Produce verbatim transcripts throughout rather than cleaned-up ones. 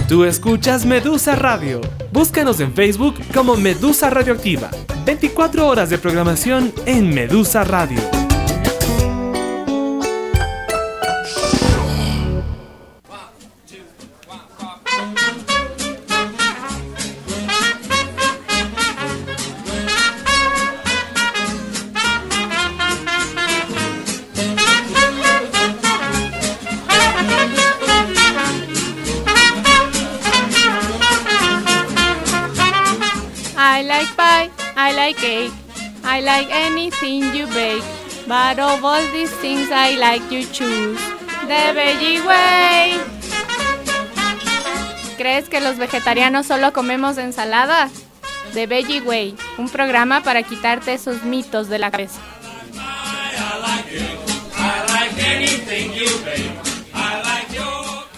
Tú escuchas Medusa Radio. Búscanos en Facebook como Medusa Radioactiva. veinticuatro horas de programación en Medusa Radio. I like pie, I like cake, I like anything you bake, but of all these things I like you choose the veggie way. ¿Crees que los vegetarianos solo comemos ensalada? The Veggie Way, un programa para quitarte esos mitos de la cabeza. I like you, I like anything you bake, I like your...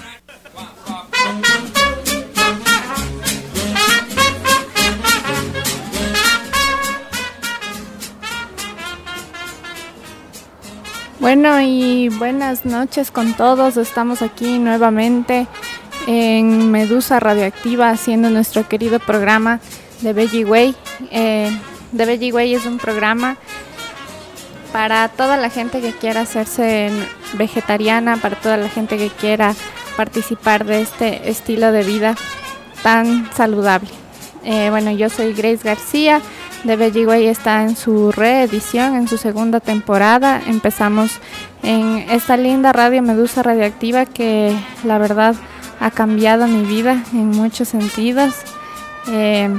Bueno, y buenas noches con todos. Estamos aquí nuevamente en Medusa Radioactiva haciendo nuestro querido programa The Veggie Way. Eh, The Veggie Way es un programa para toda la gente que quiera hacerse vegetariana, para toda la gente que quiera participar de este estilo de vida tan saludable. Eh, bueno, yo soy Grace García. The Veggie Way está en su reedición, en su segunda temporada. Empezamos en esta linda radio Medusa Radioactiva que la verdad ha cambiado mi vida en muchos sentidos. Eh,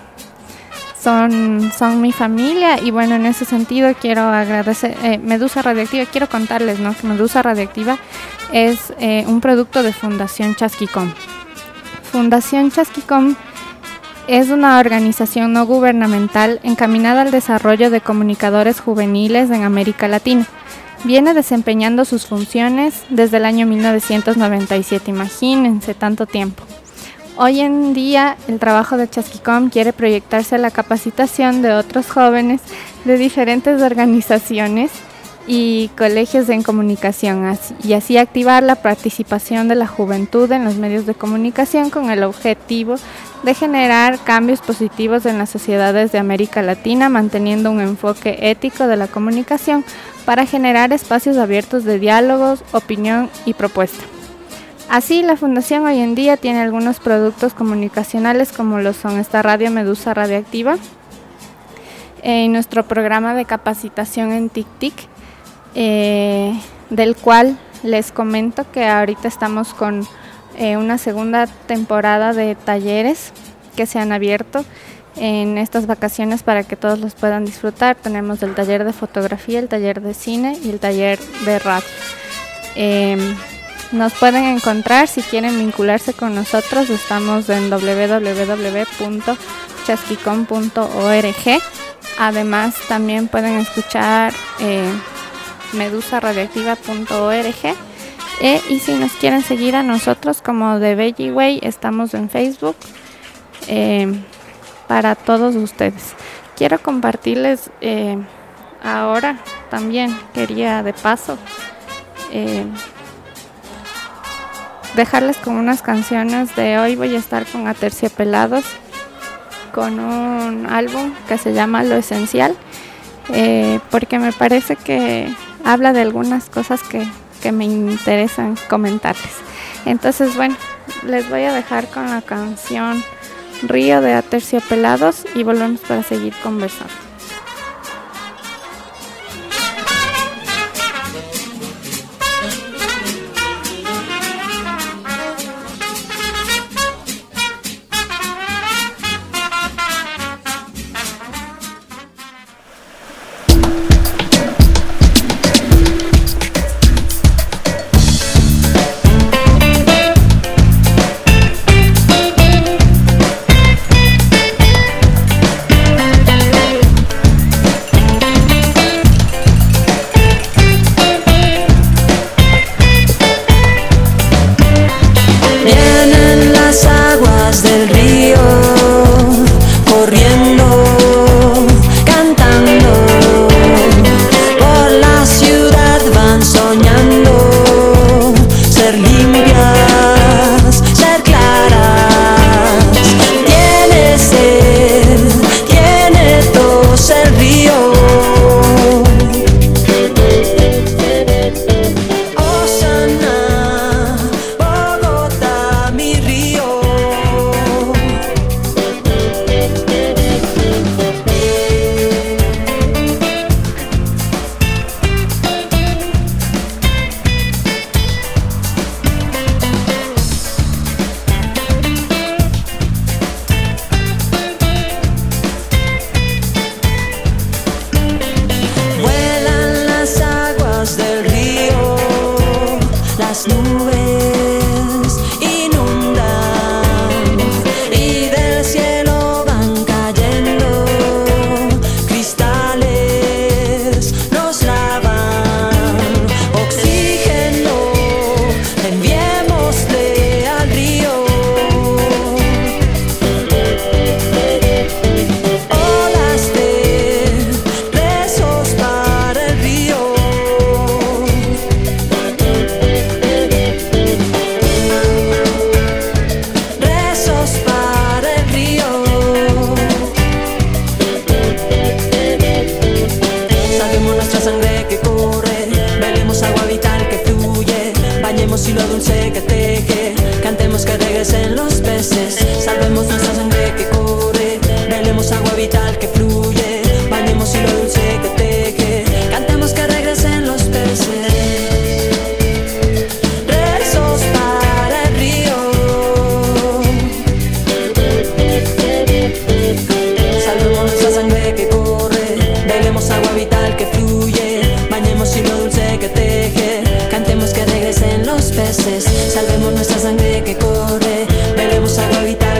son, son mi familia y bueno, en ese sentido quiero agradecer eh, Medusa Radioactiva. Quiero contarles, ¿no?, que Medusa Radioactiva es eh, un producto de Fundación Chasquicom. Fundación Chasquicom es una organización no gubernamental encaminada al desarrollo de comunicadores juveniles en América Latina. Viene desempeñando sus funciones desde el año mil novecientos noventa y siete, imagínense tanto tiempo. Hoy en día el trabajo de Chasquicom quiere proyectarse a la capacitación de otros jóvenes de diferentes organizaciones y colegios en comunicación y así activar la participación de la juventud en los medios de comunicación con el objetivo de generar cambios positivos en las sociedades de América Latina, manteniendo un enfoque ético de la comunicación para generar espacios abiertos de diálogos, opinión y propuesta. Así, la Fundación hoy en día tiene algunos productos comunicacionales como lo son esta radio Medusa Radioactiva, en nuestro programa de capacitación en TIC-TIC, eh, del cual les comento que ahorita estamos con eh, una segunda temporada de talleres que se han abierto en estas vacaciones para que todos los puedan disfrutar. Tenemos el taller de fotografía, el taller de cine y el taller de radio. Eh, nos pueden encontrar si quieren vincularse con nosotros. Estamos en doble u doble u doble u punto chasquicom punto org. Además, también pueden escuchar eh, medusa radioactiva punto org. Eh, y si nos quieren seguir a nosotros como The Veggie Way, estamos en Facebook eh, para todos ustedes. Quiero compartirles eh, ahora también, quería de paso eh, dejarles con unas canciones de hoy. Voy a estar con Aterciopelados con un álbum que se llama Lo Esencial, eh, porque me parece que habla de algunas cosas que que me interesan comentarles. Entonces, bueno, les voy a dejar con la canción Río de Aterciopelados y volvemos para seguir conversando. Cantemos que regresen los peces, salvemos nuestra sangre que corre, velemos agua vital que fluye, bañemos hilo dulce que teje, cantemos que regresen los peces. Rezos para el río, salvemos nuestra sangre que corre, velemos agua vital que fluye, bañemos hilo dulce que teje, cantemos que regresen los peces, salvemos nuestra sangre que corre, velemos agua vital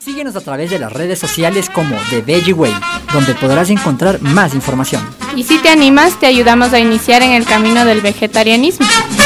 Síguenos a través de las redes sociales como The Veggie Way, donde podrás encontrar más información. Y si te animas, te ayudamos a iniciar en el camino del vegetarianismo.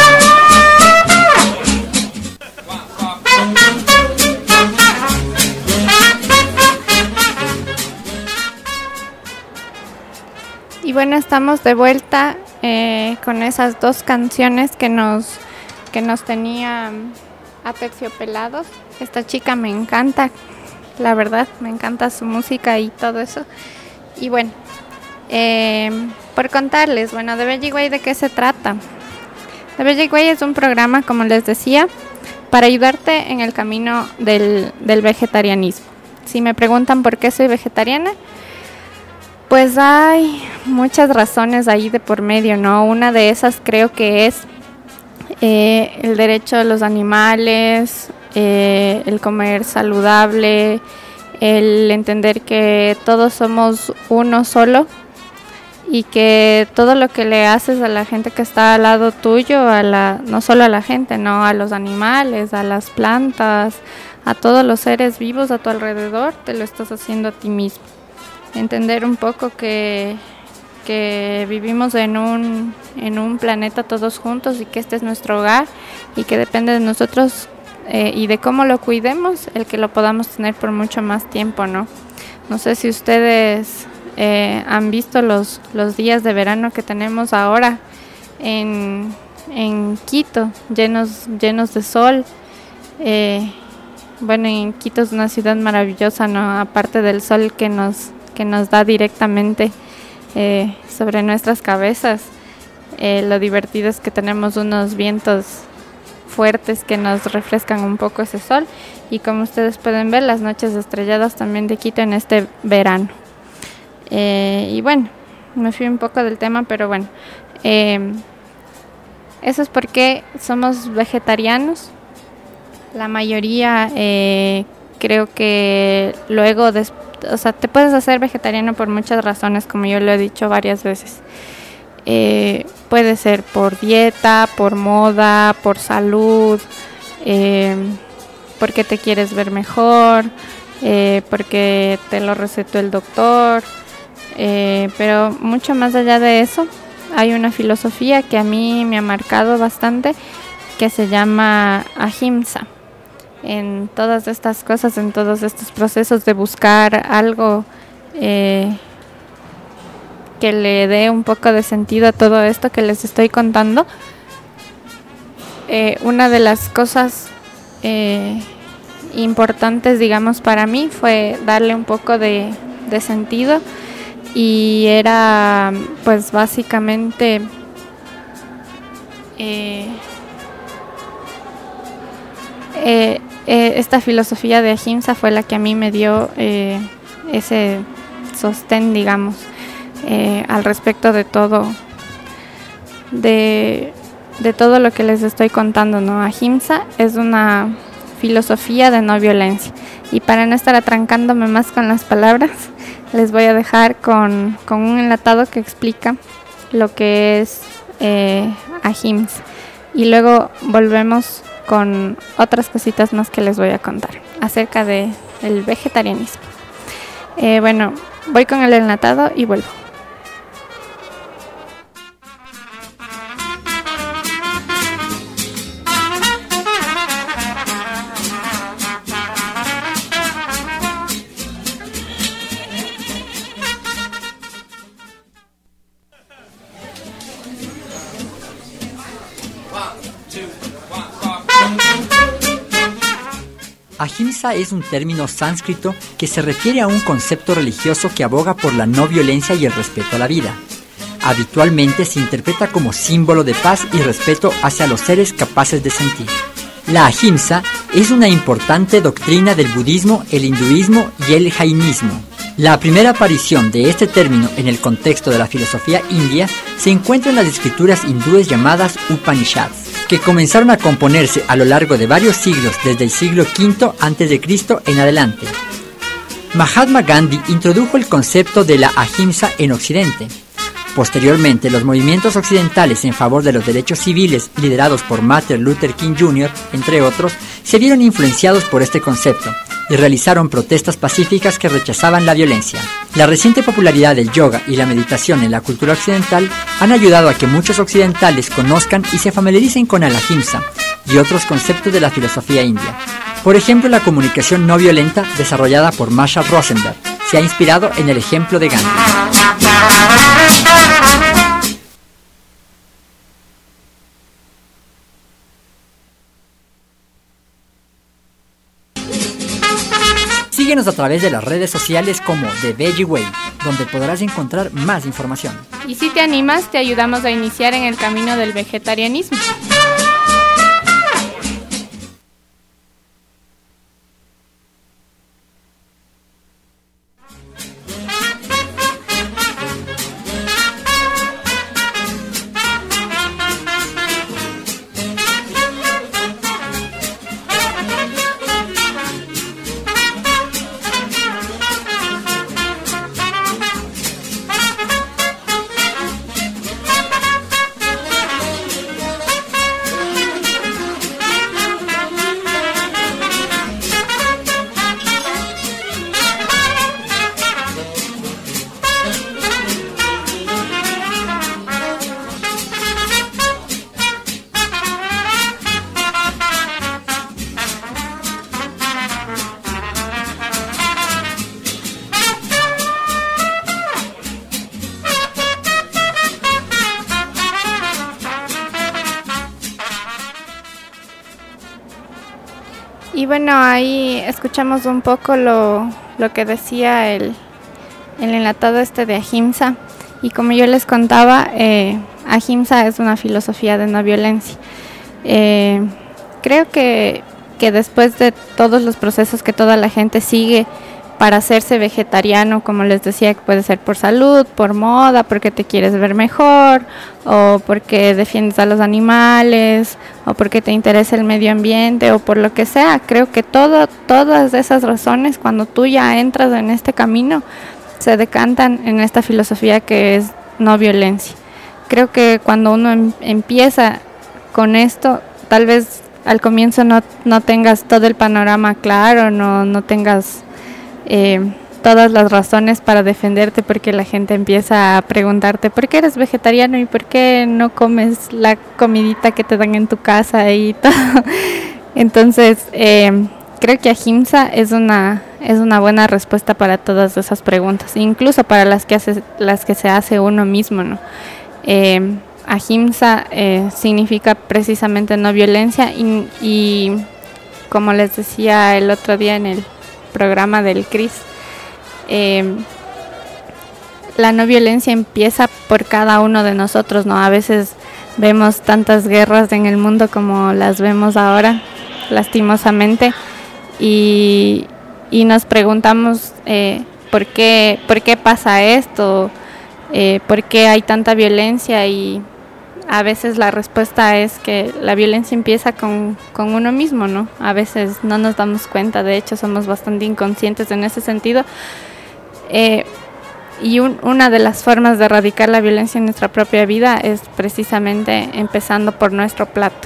Y bueno, estamos de vuelta eh, con esas dos canciones que nos, que nos tenían aterciopelados. Esta chica me encanta, la verdad, me encanta su música y todo eso. Y bueno, eh, por contarles, bueno, The Veggie Way, ¿de qué se trata? The Veggie Way es un programa, como les decía, para ayudarte en el camino del, del vegetarianismo. Si me preguntan por qué soy vegetariana, pues hay muchas razones ahí de por medio, ¿no? Una de esas creo que es eh, el derecho de los animales, eh, el comer saludable, el entender que todos somos uno solo y que todo lo que le haces a la gente que está al lado tuyo, a la, no solo a la gente, no, a los animales, a las plantas, a todos los seres vivos a tu alrededor, te lo estás haciendo a ti mismo. Entender un poco que, que vivimos en un, en un planeta todos juntos y que este es nuestro hogar y que depende de nosotros eh, y de cómo lo cuidemos, el que lo podamos tener por mucho más tiempo, ¿no? No sé si ustedes eh, han visto los, los días de verano que tenemos ahora en, en Quito, llenos, llenos de sol. Eh, bueno, en Quito es una ciudad maravillosa, ¿no? Aparte del sol que nos que nos da directamente eh, sobre nuestras cabezas. Eh, lo divertido es que tenemos unos vientos fuertes que nos refrescan un poco ese sol y como ustedes pueden ver, las noches estrelladas también de Quito en este verano. Eh, y bueno, me fui un poco del tema, pero bueno, eh, eso es porque somos vegetarianos. La mayoría eh, creo que luego después, o sea, te puedes hacer vegetariano por muchas razones, como yo lo he dicho varias veces. Eh, puede ser por dieta, por moda, por salud, eh, porque te quieres ver mejor, eh, porque te lo recetó el doctor. Eh, pero mucho más allá de eso, hay una filosofía que a mí me ha marcado bastante, que se llama Ahimsa. En todas estas cosas, en todos estos procesos de buscar algo eh, que le dé un poco de sentido a todo esto que les estoy contando, eh, una de las cosas eh, importantes, digamos, para mí fue darle un poco de, de sentido y era, pues, básicamente eh, eh, Eh, esta filosofía de Ahimsa fue la que a mí me dio eh, ese sostén, digamos, eh, al respecto de todo, de, de todo lo que les estoy contando, ¿no? Ahimsa es una filosofía de no violencia. Y para no estar atrancándome más con las palabras, les voy a dejar con, con un enlatado que explica lo que es eh, Ahimsa. Y luego volvemos con otras cositas más que les voy a contar acerca de el vegetarianismo. Eh, bueno, voy con el enlatado y vuelvo. Ahimsa es un término sánscrito que se refiere a un concepto religioso que aboga por la no violencia y el respeto a la vida. Habitualmente se interpreta como símbolo de paz y respeto hacia los seres capaces de sentir. La Ahimsa es una importante doctrina del budismo, el hinduismo y el jainismo. La primera aparición de este término en el contexto de la filosofía india se encuentra en las escrituras hindúes llamadas Upanishads, que comenzaron a componerse a lo largo de varios siglos desde el siglo quinto antes de Cristo en adelante. Mahatma Gandhi introdujo el concepto de la Ahimsa en Occidente. Posteriormente, los movimientos occidentales en favor de los derechos civiles, liderados por Martin Luther King junior, entre otros, se vieron influenciados por este concepto, y realizaron protestas pacíficas que rechazaban la violencia. La reciente popularidad del yoga y la meditación en la cultura occidental han ayudado a que muchos occidentales conozcan y se familiaricen con el ahimsa y otros conceptos de la filosofía india. Por ejemplo, la comunicación no violenta desarrollada por Marshall Rosenberg se ha inspirado en el ejemplo de Gandhi. Síguenos a través de las redes sociales como The Veggie Way, donde podrás encontrar más información. Y si te animas, te ayudamos a iniciar en el camino del vegetarianismo. Y bueno, ahí escuchamos un poco lo, lo que decía el, el enlatado este de Ahimsa. Y como yo les contaba, eh, Ahimsa es una filosofía de no violencia. Eh, creo que, que después de todos los procesos que toda la gente sigue para hacerse vegetariano, como les decía, que puede ser por salud, por moda, porque te quieres ver mejor, o porque defiendes a los animales, o porque te interesa el medio ambiente, o por lo que sea. Creo que todo, todas esas razones, cuando tú ya entras en este camino, se decantan en esta filosofía que es no violencia. Creo que cuando uno em- empieza con esto, tal vez al comienzo no, no tengas todo el panorama claro, no, no tengas Eh, todas las razones para defenderte, porque la gente empieza a preguntarte ¿por qué eres vegetariano y por qué no comes la comidita que te dan en tu casa y todo? Entonces eh, creo que Ahimsa es una es una buena respuesta para todas esas preguntas, incluso para las que hace, las que se hace uno mismo, ¿no? Eh, Ahimsa eh, significa precisamente no violencia y, y como les decía el otro día en el programa del Cris, eh, la no violencia empieza por cada uno de nosotros, ¿no? A veces vemos tantas guerras en el mundo como las vemos ahora, lastimosamente, y, y nos preguntamos eh, ¿por qué, por qué pasa esto? Eh, ¿por qué hay tanta violencia? Y a veces la respuesta es que la violencia empieza con, con uno mismo, ¿no? A veces no nos damos cuenta, de hecho somos bastante inconscientes en ese sentido. Eh, y un, una de las formas de erradicar la violencia en nuestra propia vida es precisamente empezando por nuestro plato.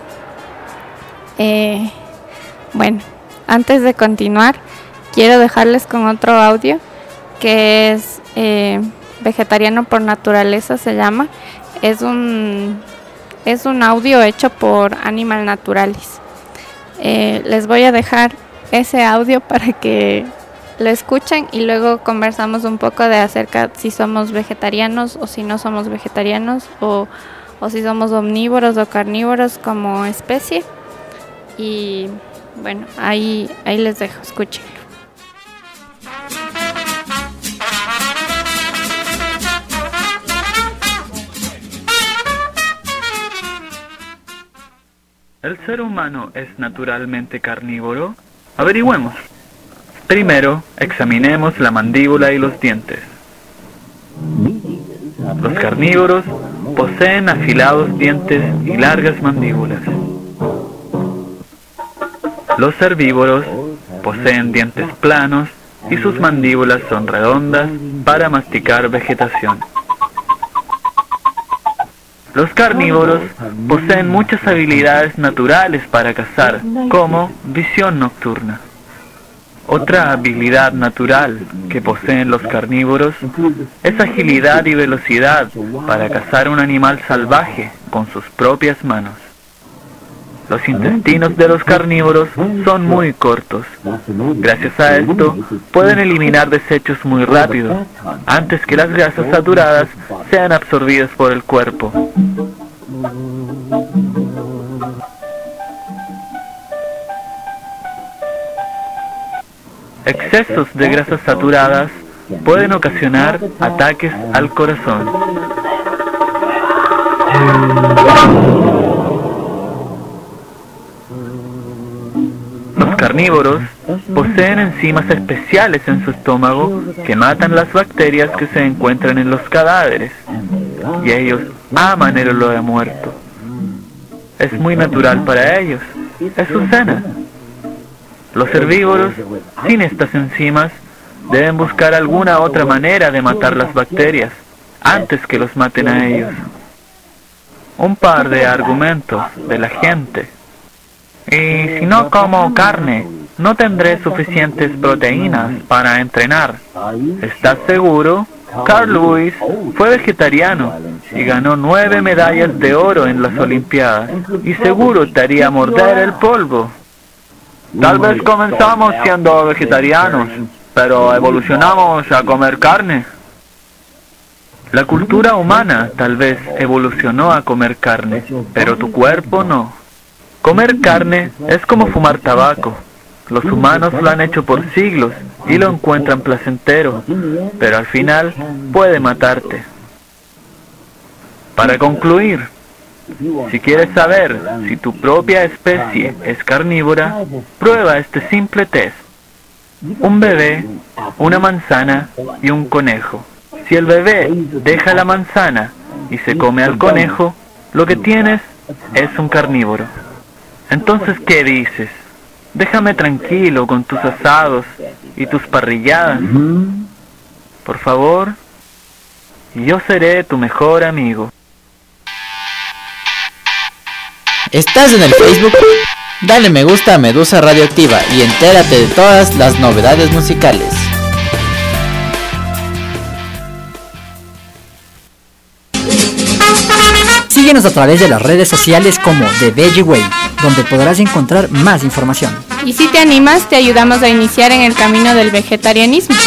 Eh, bueno, antes de continuar, quiero dejarles con otro audio que es eh, Vegetariano por Naturaleza, se llama. Es un, es un audio hecho por Animal Naturalis. Eh, les voy a dejar ese audio para que lo escuchen y luego conversamos un poco de acerca si somos vegetarianos o si no somos vegetarianos, o, o si somos omnívoros o carnívoros como especie. Y bueno, ahí, ahí les dejo, escúchenlo. ¿El ser humano es naturalmente carnívoro? Averigüemos. Primero, examinemos la mandíbula y los dientes. Los carnívoros poseen afilados dientes y largas mandíbulas. Los herbívoros poseen dientes planos y sus mandíbulas son redondas para masticar vegetación. Los carnívoros poseen muchas habilidades naturales para cazar, como visión nocturna. Otra habilidad natural que poseen los carnívoros es agilidad y velocidad para cazar un animal salvaje con sus propias manos. Los intestinos de los carnívoros son muy cortos. Gracias a esto, pueden eliminar desechos muy rápido, antes que las grasas saturadas sean absorbidas por el cuerpo. Excesos de grasas saturadas pueden ocasionar ataques al corazón. Los carnívoros poseen enzimas especiales en su estómago que matan las bacterias que se encuentran en los cadáveres, y ellos aman el olor a muerto. Es muy natural para ellos, es su cena. Los herbívoros, sin estas enzimas, deben buscar alguna otra manera de matar las bacterias antes que los maten a ellos. Un par de argumentos de la gente. Y si no como carne, no tendré suficientes proteínas para entrenar. ¿Estás seguro? Carl Lewis fue vegetariano y ganó nueve medallas de oro en las Olimpiadas, y seguro te haría morder el polvo. Tal vez comenzamos siendo vegetarianos, pero evolucionamos a comer carne. La cultura humana tal vez evolucionó a comer carne, pero tu cuerpo no. Comer carne es como fumar tabaco. Los humanos lo han hecho por siglos y lo encuentran placentero, pero al final puede matarte. Para concluir, si quieres saber si tu propia especie es carnívora, prueba este simple test. Un bebé, una manzana y un conejo. Si el bebé deja la manzana y se come al conejo, lo que tienes es un carnívoro. Entonces, ¿qué dices? Déjame tranquilo con tus asados y tus parrilladas. Por favor, yo seré tu mejor amigo. ¿Estás en el Facebook? Dale me gusta a Medusa Radioactiva y entérate de todas las novedades musicales. Síguenos a través de las redes sociales como The Veggie Way, donde podrás encontrar más información. Y si te animas, te ayudamos a iniciar en el camino del vegetarianismo.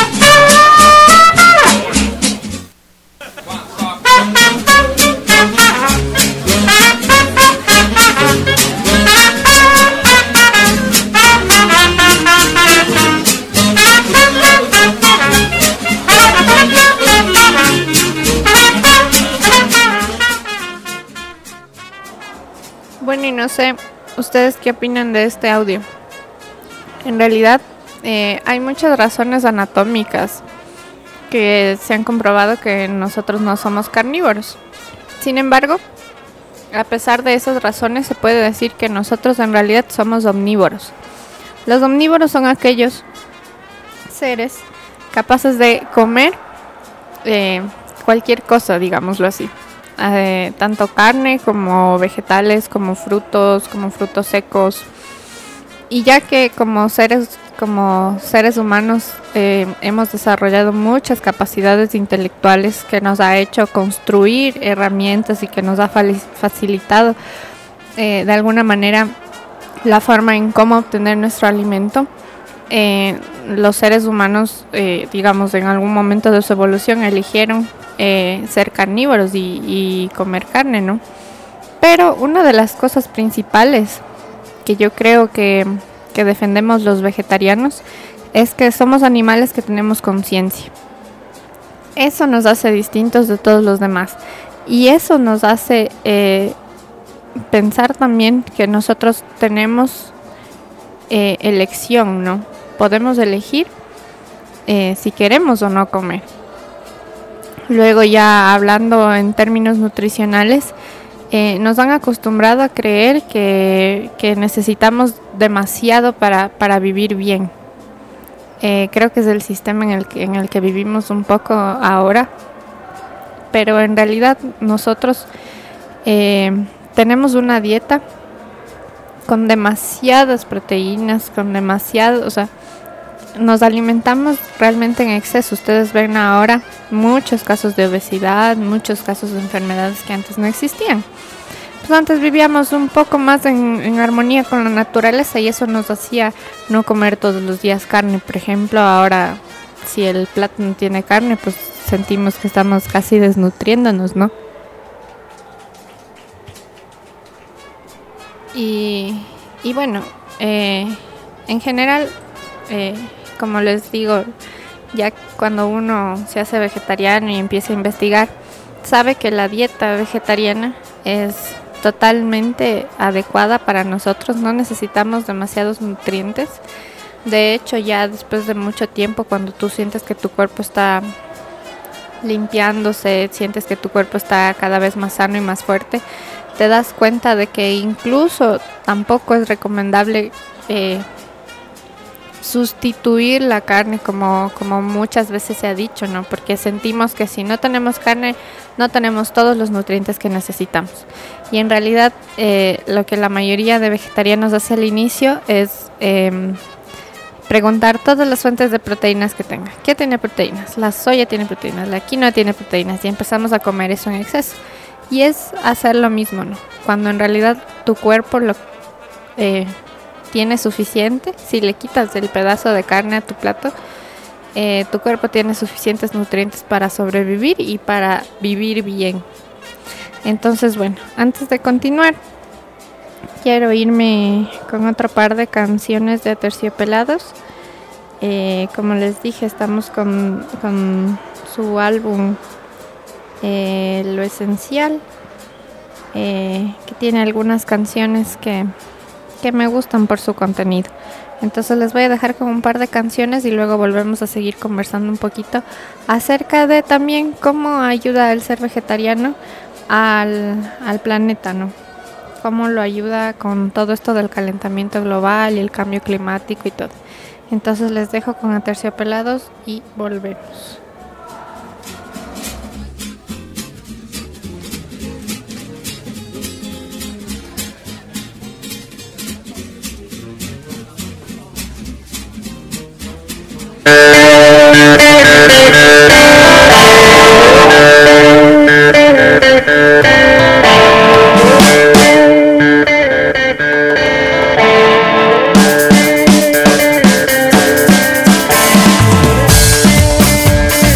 Bueno, y no sé, ¿ustedes qué opinan de este audio? En realidad, eh, hay muchas razones anatómicas que se han comprobado que nosotros no somos carnívoros. Sin embargo, a pesar de esas razones, se puede decir que nosotros en realidad somos omnívoros. Los omnívoros son aquellos seres capaces de comer eh, cualquier cosa, digámoslo así. Eh, tanto carne como vegetales, como frutos, como frutos secos. Y ya que como seres, como seres humanos eh, hemos desarrollado muchas capacidades intelectuales que nos ha hecho construir herramientas y que nos ha facilitado eh, de alguna manera la forma en cómo obtener nuestro alimento, eh, los seres humanos, eh, digamos, en algún momento de su evolución eligieron Eh, ser carnívoros y, y comer carne, ¿no? Pero una de las cosas principales que yo creo que, que defendemos los vegetarianos es que somos animales que tenemos conciencia. Eso nos hace distintos de todos los demás y eso nos hace eh, pensar también que nosotros tenemos eh, elección, ¿no? Podemos elegir eh, si queremos o no comer. Luego, ya hablando en términos nutricionales, eh, nos han acostumbrado a creer que, que necesitamos demasiado para, para vivir bien. Eh, creo que es el sistema en el que, en el que vivimos un poco ahora, pero en realidad nosotros eh, tenemos una dieta con demasiadas proteínas, con demasiado, o sea, nos alimentamos realmente en exceso. Ustedes ven ahora muchos casos de obesidad, muchos casos de enfermedades que antes no existían. Pues antes vivíamos un poco más en, en armonía con la naturaleza y eso nos hacía no comer todos los días carne, por ejemplo. Ahora, si el plato no tiene carne, pues sentimos que estamos casi desnutriéndonos, ¿no? Y, y bueno, eh, en general, eh, como les digo, ya cuando uno se hace vegetariano y empieza a investigar, sabe que la dieta vegetariana es totalmente adecuada para nosotros, no necesitamos demasiados nutrientes. De hecho, ya después de mucho tiempo, cuando tú sientes que tu cuerpo está limpiándose, sientes que tu cuerpo está cada vez más sano y más fuerte, te das cuenta de que incluso tampoco es recomendable eh, sustituir la carne como, como muchas veces se ha dicho, ¿no? Porque sentimos que si no tenemos carne, no tenemos todos los nutrientes que necesitamos. Y en realidad eh, lo que la mayoría de vegetarianos hace al inicio es eh, preguntar todas las fuentes de proteínas que tenga. ¿Qué tiene proteínas? La soya tiene proteínas, la quinoa tiene proteínas, y empezamos a comer eso en exceso. Y es hacer lo mismo, ¿no? Cuando en realidad tu cuerpo lo eh, tiene suficiente, si le quitas el pedazo de carne a tu plato, eh, tu cuerpo tiene suficientes nutrientes para sobrevivir y para vivir bien. Entonces, bueno, antes de continuar, quiero irme con otro par de canciones de Aterciopelados. Eh, como les dije, estamos con, con su álbum eh, Lo Esencial, eh, que tiene algunas canciones que, que me gustan por su contenido. Entonces les voy a dejar con un par de canciones y luego volvemos a seguir conversando un poquito acerca de también cómo ayuda el ser vegetariano al, al planeta, ¿no? Cómo lo ayuda con todo esto del calentamiento global y el cambio climático y todo. Entonces les dejo con Aterciopelados y volvemos. Thank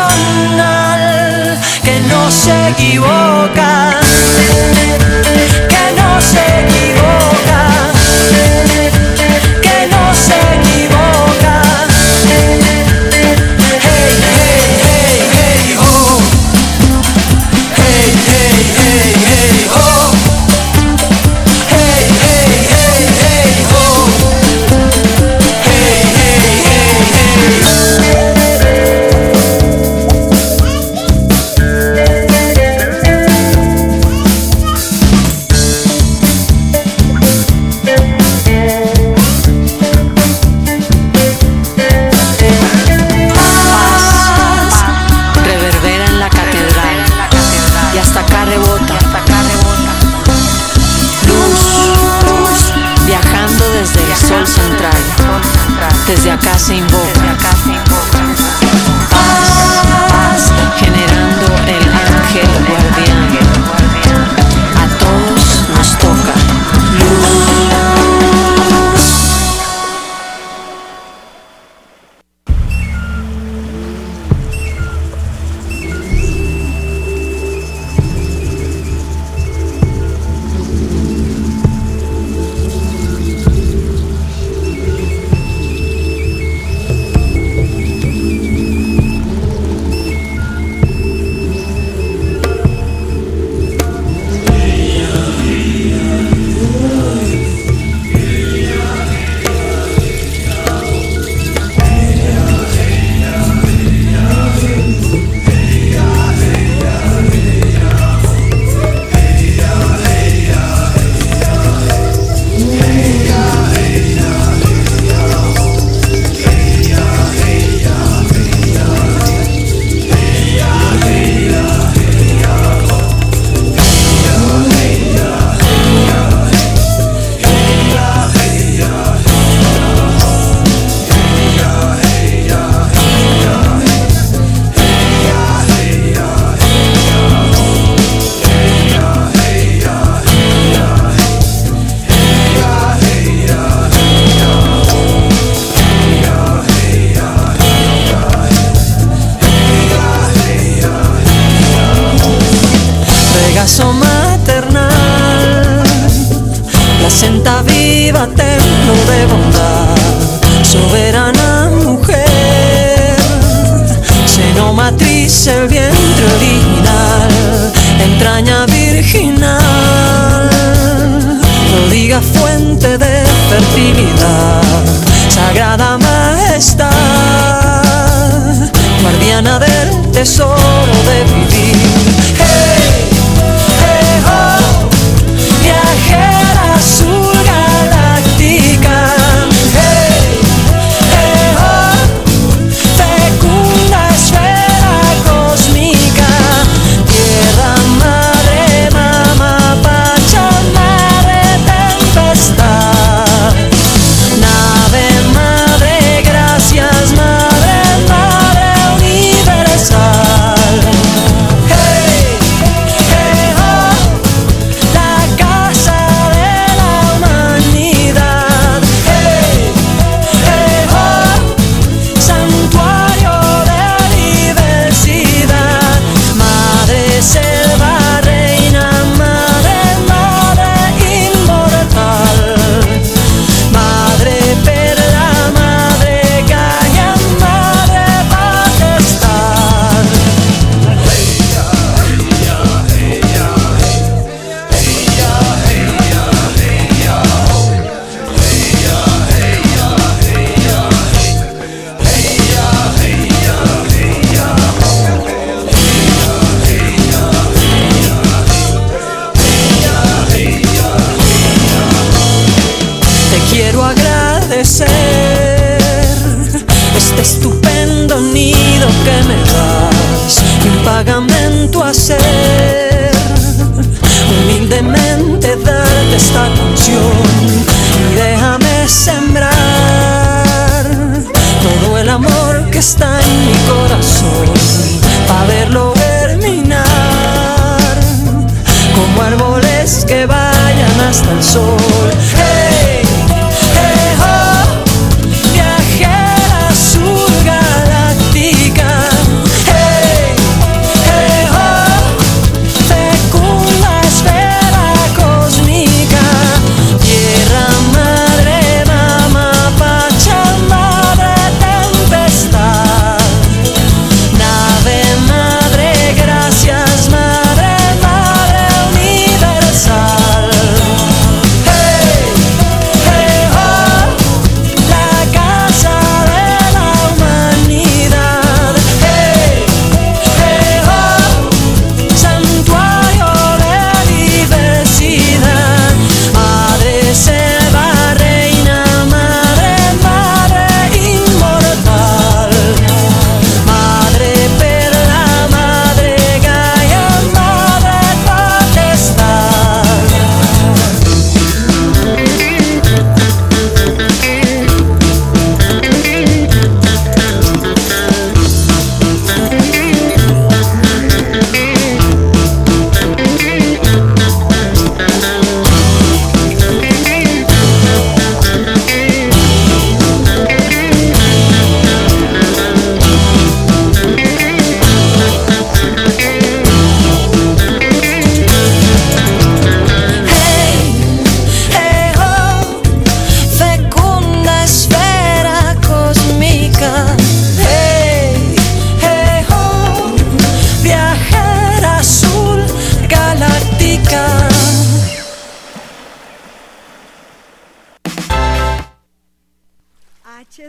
personal, que no se equivoca, que no se equivoca, que no se equivoca. Hey, hey, hey, hey, oh. Hey, hey, hey, hey, oh. Hey, hey, hey, hey, oh. Hey, hey, hey, hey. Desde acá se invoca paz, generando el ángel guardián. A todos nos toca luz. Regazo maternal, placenta viva, templo de bondad, soberana mujer, seno matriz, el vientre original, entraña virginal, prodiga fuente de fertilidad, sagrada majestad, guardiana del tesoro de vivir. Hey, hey, oh, viajera azul galáctica. Hey, hey, oh, fecunda esfera cósmica. Tierra madre, mama, Pachamama, tempestad. Nave madre, gracias madre, madre universal. Hey, hey, oh, la casa de la humanidad. Hey, hey, oh, santuario de diversidad. Madre selva, reina, madre, madre inmortal. Madre perla, madre Gaia, madre potestad. Te quiero agradecer este estupendo nido que me das y un pagamento a hacer. Humildemente darte esta canción y déjame sembrar todo el amor que está en mi corazón para verlo germinar como árboles que vayan hasta el sol. Hey, hey, oh, viajera azul galáctica. Hey,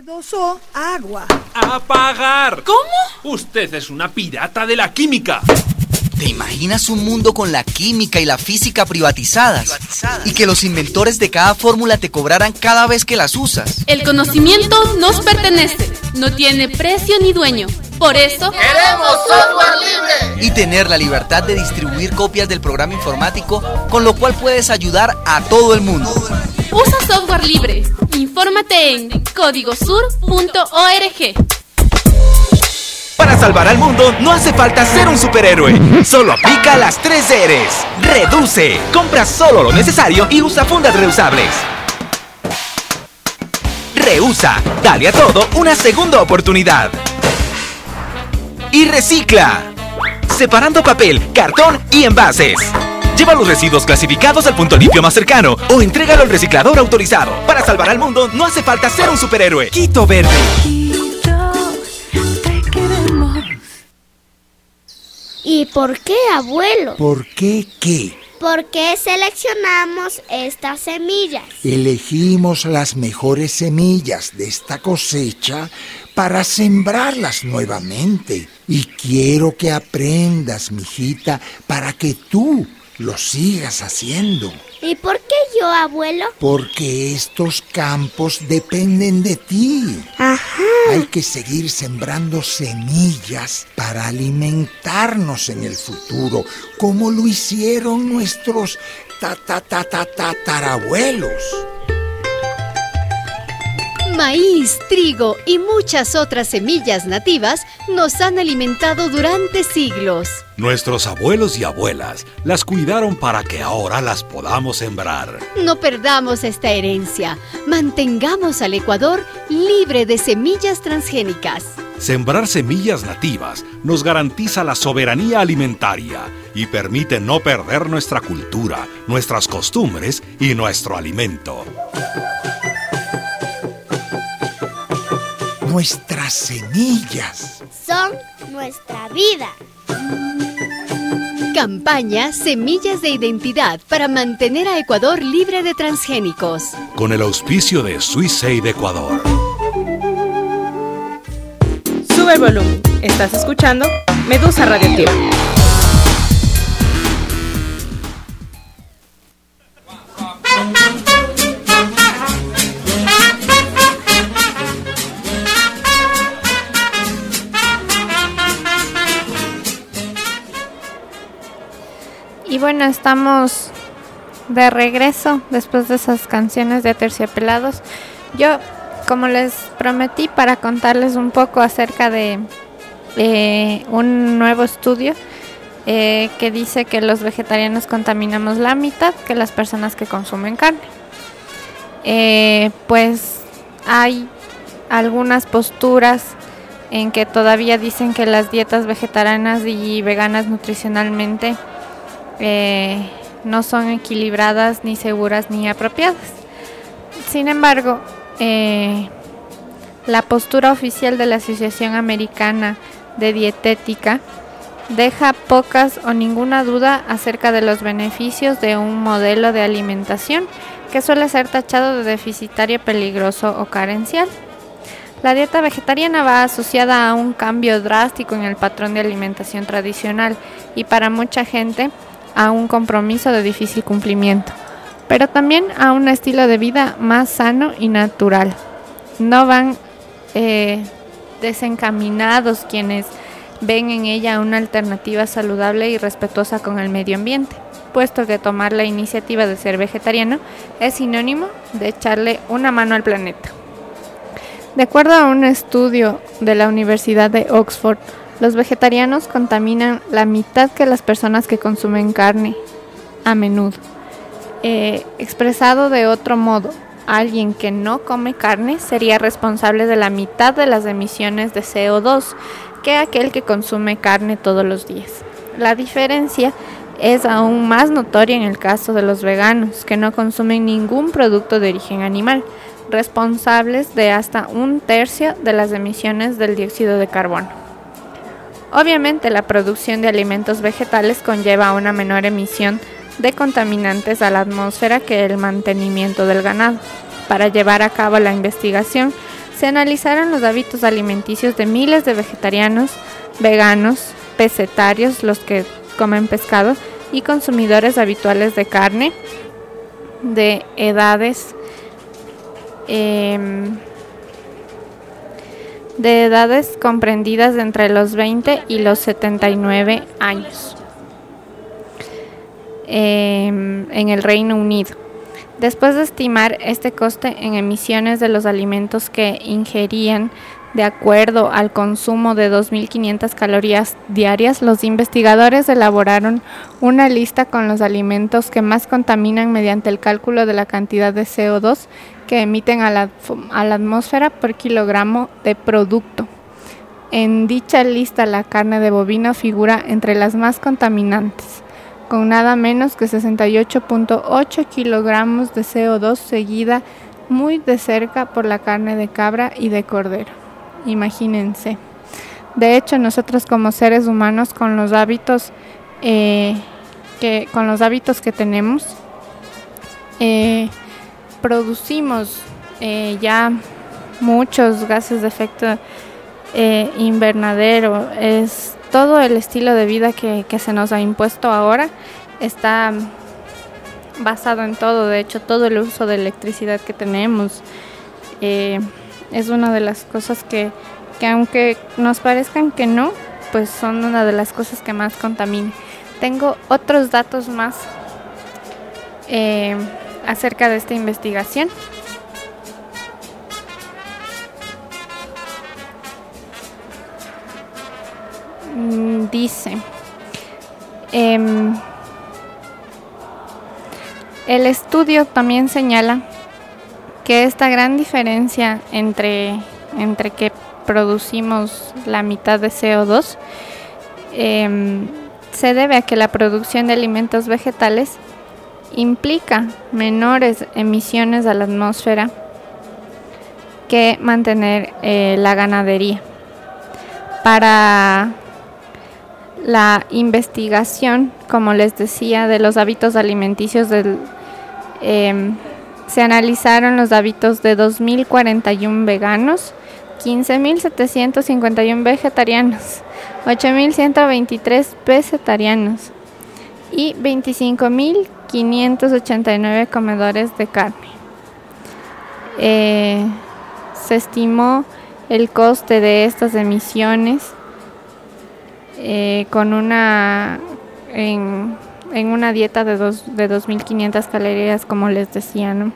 C dos O, agua. ¡Apagar! ¿Cómo? Usted es una pirata de la química. ¿Te imaginas un mundo con la química y la física privatizadas? privatizadas? Y que los inventores de cada fórmula te cobraran cada vez que las usas. El conocimiento nos pertenece, no tiene precio ni dueño. Por eso ¡queremos software libre! Y tener la libertad de distribuir copias del programa informático, con lo cual puedes ayudar a todo el mundo. Usa software libre. Infórmate en código sur punto org. Para salvar al mundo no hace falta ser un superhéroe. Solo aplica las tres R's. Reduce. Compra solo lo necesario y usa fundas reusables. Reusa. Dale a todo una segunda oportunidad. Y recicla. Separando papel, cartón y envases. Lleva los residuos clasificados al punto limpio más cercano o entrégalo al reciclador autorizado. Para salvar al mundo no hace falta ser un superhéroe. Quito Verde. ¿Y por qué, abuelo? ¿Por qué qué? ¿Por qué seleccionamos estas semillas? Elegimos las mejores semillas de esta cosecha para sembrarlas nuevamente. Y quiero que aprendas, mijita, para que tú lo sigas haciendo. ¿Y por qué yo, abuelo? Porque estos campos dependen de ti. Ajá. Hay que seguir sembrando semillas para alimentarnos en el futuro, como lo hicieron nuestros ta ta ta ta tatarabuelos. Maíz, trigo y muchas otras semillas nativas nos han alimentado durante siglos. Nuestros abuelos y abuelas las cuidaron para que ahora las podamos sembrar. No perdamos esta herencia. Mantengamos al Ecuador libre de semillas transgénicas. Sembrar semillas nativas nos garantiza la soberanía alimentaria y permite no perder nuestra cultura, nuestras costumbres y nuestro alimento. Nuestras semillas son nuestra vida. Campaña Semillas de Identidad para mantener a Ecuador libre de transgénicos. Con el auspicio de Suisseid Ecuador. Sube el volumen. Estás escuchando Medusa Radioactiva. Y bueno, estamos de regreso después de esas canciones de Aterciopelados. Yo, como les prometí, para contarles un poco acerca de eh, un nuevo estudio eh, que dice que los vegetarianos contaminamos la mitad que las personas que consumen carne. Eh, pues hay algunas posturas en que todavía dicen que las dietas vegetarianas y veganas nutricionalmente Eh, no son equilibradas, ni seguras, ni apropiadas. Sin embargo, eh, la postura oficial de la Asociación Americana de Dietética deja pocas o ninguna duda acerca de los beneficios de un modelo de alimentación que suele ser tachado de deficitario, peligroso o carencial. La dieta vegetariana va asociada a un cambio drástico en el patrón de alimentación tradicional y para mucha gente a un compromiso de difícil cumplimiento, pero también a un estilo de vida más sano y natural. No van eh, desencaminados quienes ven en ella una alternativa saludable y respetuosa con el medio ambiente, puesto que tomar la iniciativa de ser vegetariano es sinónimo de echarle una mano al planeta. De acuerdo a un estudio de la Universidad de Oxford, los vegetarianos contaminan la mitad que las personas que consumen carne a menudo. Eh, expresado de otro modo, alguien que no come carne sería responsable de la mitad de las emisiones de C O dos que aquel que consume carne todos los días. La diferencia es aún más notoria en el caso de los veganos, que no consumen ningún producto de origen animal, responsables de hasta un tercio de las emisiones del dióxido de carbono. Obviamente, la producción de alimentos vegetales conlleva una menor emisión de contaminantes a la atmósfera que el mantenimiento del ganado. Para llevar a cabo la investigación, Se analizaron los hábitos alimenticios de miles de vegetarianos, veganos, pescetarios, los que comen pescado, y consumidores habituales de carne, de edades, eh, de edades comprendidas entre los veinte y los setenta y nueve años eh, en el Reino Unido. Después de estimar este coste en emisiones de los alimentos que ingerían de acuerdo al consumo de dos mil quinientas calorías diarias, los investigadores elaboraron una lista con los alimentos que más contaminan mediante el cálculo de la cantidad de C O dos que emiten a la, a la atmósfera por kilogramo de producto. En dicha lista, la carne de bovino figura entre las más contaminantes, con nada menos que sesenta y ocho punto ocho kilogramos de C O dos, seguida muy de cerca por la carne de cabra y de cordero. Imagínense. De hecho, nosotros como seres humanos, con los hábitos eh, que con los hábitos que tenemos, eh, producimos eh, ya muchos gases de efecto eh, invernadero. Es todo el estilo de vida que, que se nos ha impuesto ahora está basado en todo. De hecho, todo el uso de electricidad que tenemos eh, es una de las cosas que, que aunque nos parezcan que no, pues son una de las cosas que más contaminan. Tengo otros datos más eh, acerca de esta investigación. Mm, dice, eh, el estudio también señala que esta gran diferencia entre, entre que producimos la mitad de C O dos eh, se debe a que la producción de alimentos vegetales implica menores emisiones a la atmósfera que mantener eh, la ganadería. Para la investigación, como les decía, de los hábitos alimenticios del eh, se analizaron los hábitos de dos mil cuarenta y uno veganos, quince mil setecientos cincuenta y uno vegetarianos, ocho mil ciento veintitrés pescetarianos y veinticinco mil quinientos ochenta y nueve comedores de carne. Eh, se estimó el coste de estas emisiones eh, con una en, en una dieta de dos de dos mil quinientas calorías, como les decía, ¿no?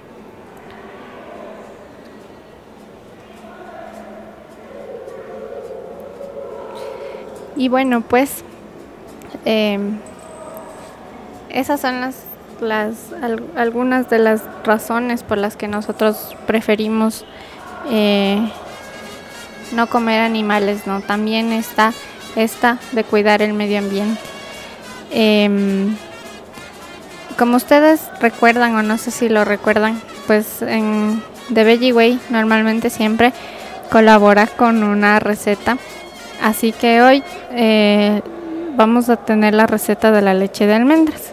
Y bueno, pues eh, esas son las, las al, algunas de las razones por las que nosotros preferimos eh, no comer animales, ¿no? También está esta de cuidar el medio ambiente. Eh, como ustedes recuerdan, o no sé si lo recuerdan, pues en The Veggie Way normalmente siempre colabora con una receta. Así que hoy eh, vamos a tener la receta de la leche de almendras.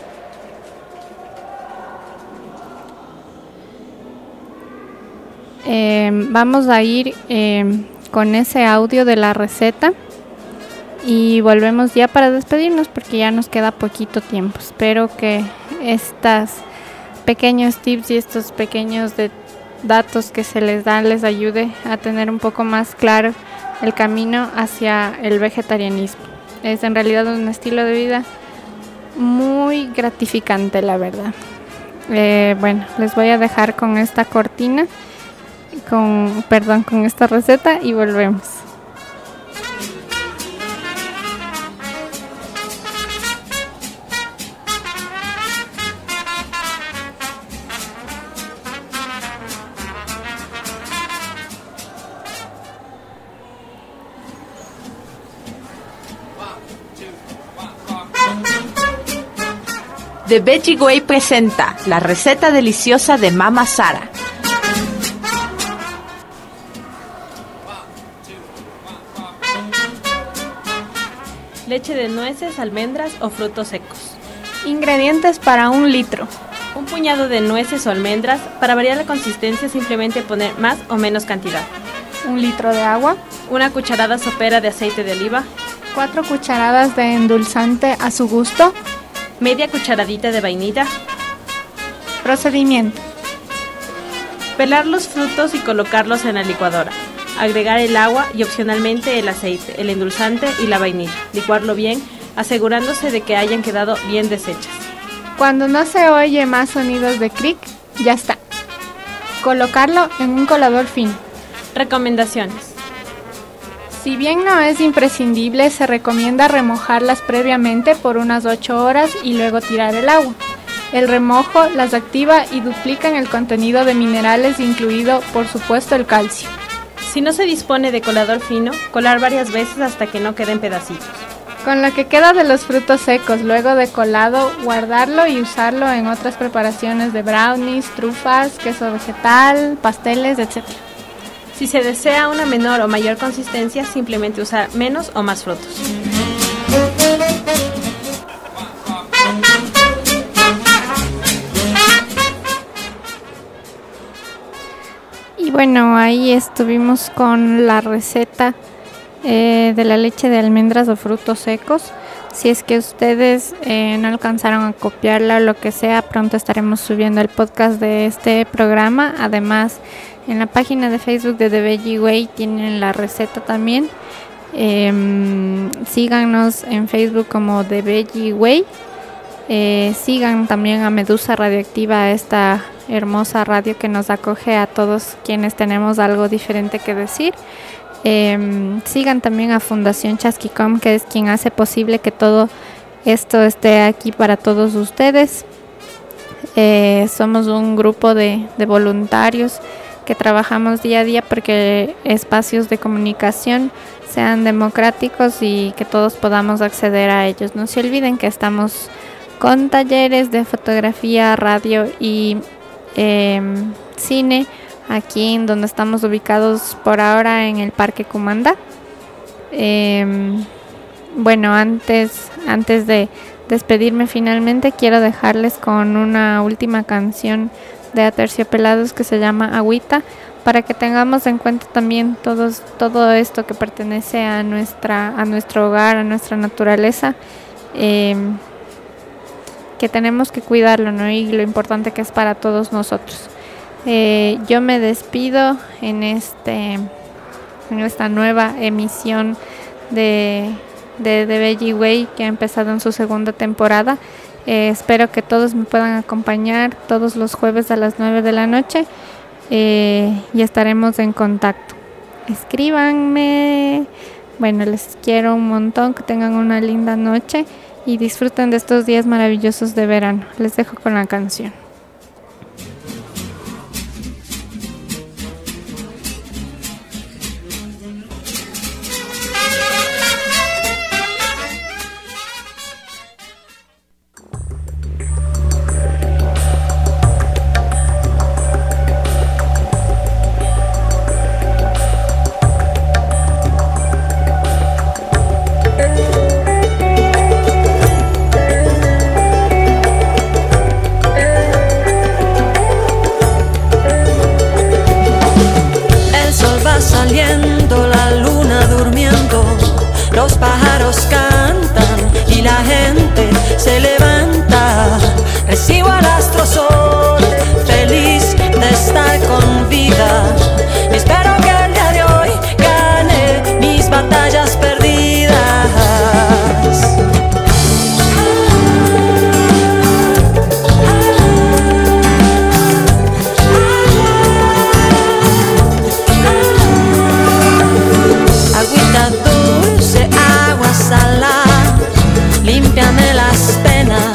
Eh, vamos a ir eh, con ese audio de la receta y volvemos ya para despedirnos porque ya nos queda poquito tiempo. Espero que estos pequeños tips y estos pequeños de datos que se les dan les ayude a tener un poco más claro el camino hacia el vegetarianismo. Es en realidad un estilo de vida muy gratificante, la verdad. Eh, bueno, les voy a dejar con esta cortina, con, perdón, con esta receta y volvemos. The Veggie Way presenta la receta deliciosa de Mama Sara. Leche de nueces, almendras o frutos secos. Ingredientes para un litro. Un puñado de nueces o almendras. Para variar la consistencia simplemente poner más o menos cantidad. un litro de agua, una cucharada sopera de aceite de oliva, cuatro cucharadas de endulzante a su gusto, media cucharadita de vainilla. Procedimiento: pelar los frutos y colocarlos en la licuadora. Agregar el agua y opcionalmente el aceite, el endulzante y la vainilla. Licuarlo bien, asegurándose de que hayan quedado bien deshechas. Cuando no se oye más sonidos de cric, ya está. Colocarlo en un colador fino. Recomendaciones: si bien no es imprescindible, se recomienda remojarlas previamente por unas ocho horas y luego tirar el agua. El remojo las activa y duplican el contenido de minerales, incluido, por supuesto, el calcio. Si no se dispone de colador fino, colar varias veces hasta que no queden pedacitos. Con lo que queda de los frutos secos, luego de colado, guardarlo y usarlo en otras preparaciones de brownies, trufas, queso vegetal, pasteles, etcétera. Si se desea una menor o mayor consistencia, simplemente usar menos o más frutos. Y bueno, ahí estuvimos con la receta eh, de la leche de almendras o frutos secos. Si es que ustedes eh, no alcanzaron a copiarla o lo que sea, pronto estaremos subiendo el podcast de este programa. Además, en la página de Facebook de The Veggie Way tienen la receta también. Eh, síganos en Facebook como The Veggie Way. Eh, sigan también a Medusa Radioactiva, esta hermosa radio que nos acoge a todos quienes tenemos algo diferente que decir. Eh, sigan también a Fundación Chasquicom, que es quien hace posible que todo esto esté aquí para todos ustedes. Eh, somos un grupo de, de voluntarios que trabajamos día a día porque espacios de comunicación sean democráticos y que todos podamos acceder a ellos. No se olviden que estamos con talleres de fotografía, radio y eh, cine aquí en donde estamos ubicados por ahora en el Parque Cumanda. Eh, bueno, antes, antes de despedirme finalmente, quiero dejarles con una última canción de Aterciopelados que se llama Agüita, para que tengamos en cuenta también todos, todo esto que pertenece a nuestra, a nuestro hogar, a nuestra naturaleza, eh, que tenemos que cuidarlo, ¿no? Y lo importante que es para todos nosotros. Eh, yo me despido en este en esta nueva emisión de, de The Veggie Way, que ha empezado en su segunda temporada. Eh, espero que todos me puedan acompañar todos los jueves a las nueve de la noche eh, y estaremos en contacto. Escríbanme. Bueno, les quiero un montón, que tengan una linda noche y disfruten de estos días maravillosos de verano. Les dejo con la canción. Saliendo, la luna durmiendo, los pájaros cantan y la gente se levanta. Recibo al astro sol, feliz de estar con vida. Espero que el día de hoy gane mis batallas perdidas. Límpiame las penas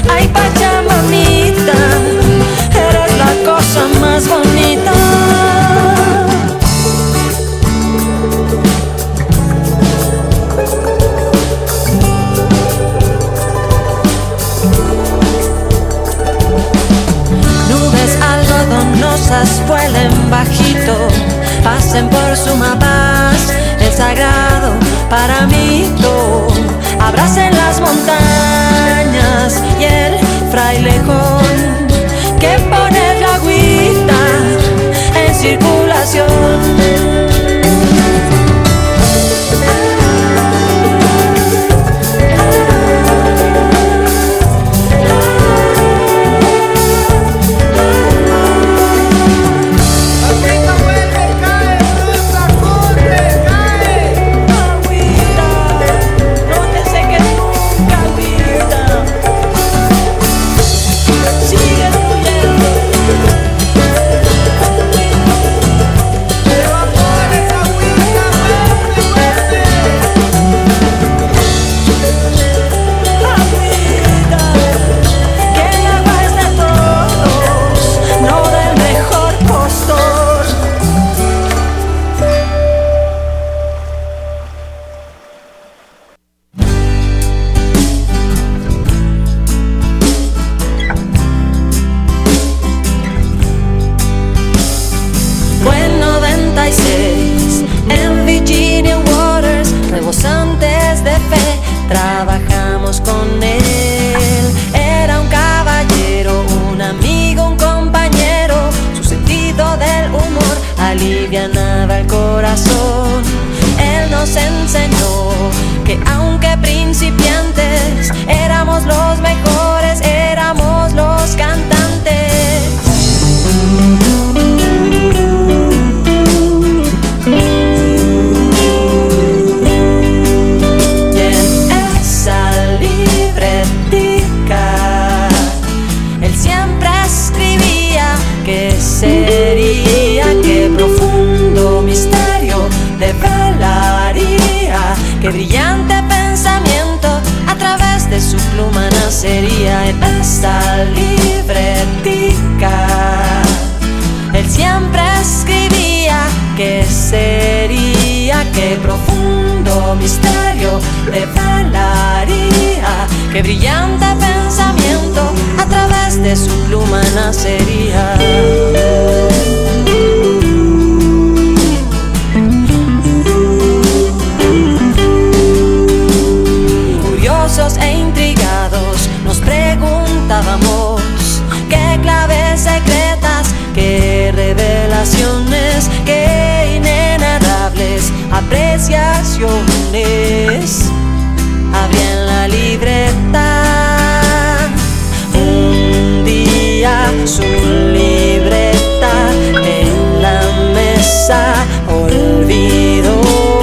Ay, Pachamamita, eres la cosa más bonita. Nubes algodonosas vuelen bajito, pasen por Sumapaz, el sagrado paramito. Abracen las montañas y el frailejón que pone la agüita en circulación. Alivianaba el corazón. Él nos enseñó que aunque principiantes, éramos los mejores, éramos los cantantes. Y en esa libretica, él siempre escribía que sería, que profundo misterio develaría, que brillante pensamiento a través de su pluma nacería. En esta libretica él siempre escribía que sería, que profundo misterio develaría, que brillante pensamiento a través de su pluma nacería. E intrigados nos preguntábamos qué claves secretas, qué revelaciones, qué inenarrables apreciaciones había en la libreta. Un día su libreta en la mesa olvidó,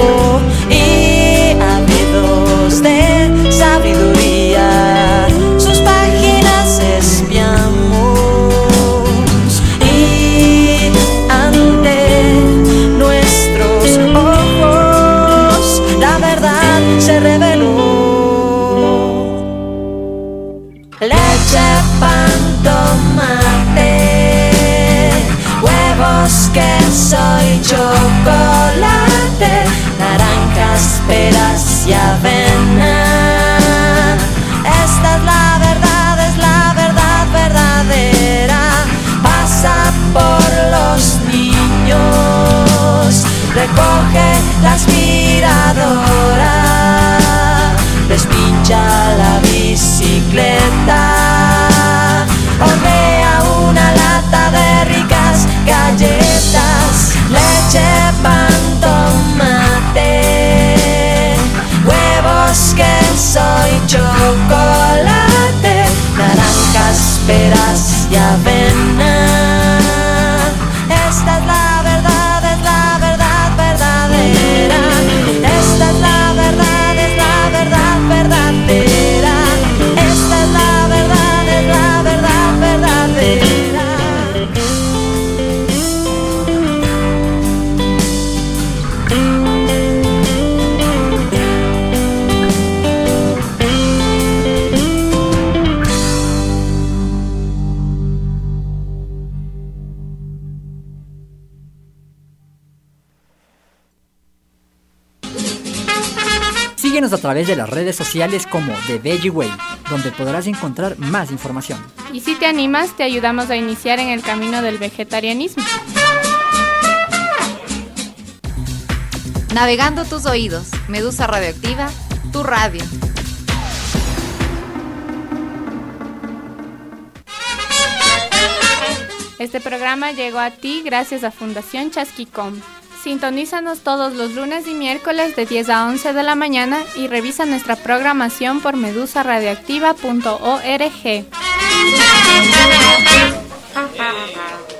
y ávidos de sabiduría sus páginas espiamos, y ante nuestros ojos la verdad se reveló. Leche, pan, tomate, huevos, queso y chocolate, naranjas, peras y avena. Esta es la verdad, es la verdad verdadera. Pasa por los niños, recoge la aspiradora, despincha la bicicleta, hornea una lata de ricas galletas. Leche, pan, tomate, huevo, Síguenos a través de las redes sociales como The Veggie Way, donde podrás encontrar más información. Y si te animas, te ayudamos a iniciar en el camino del vegetarianismo. Navegando tus oídos, Medusa Radioactiva, tu radio. Este programa llegó a ti gracias a Fundación Chasquicom. Sintonízanos todos los lunes y miércoles de diez a once de la mañana y revisa nuestra programación por medusa radioactiva punto org.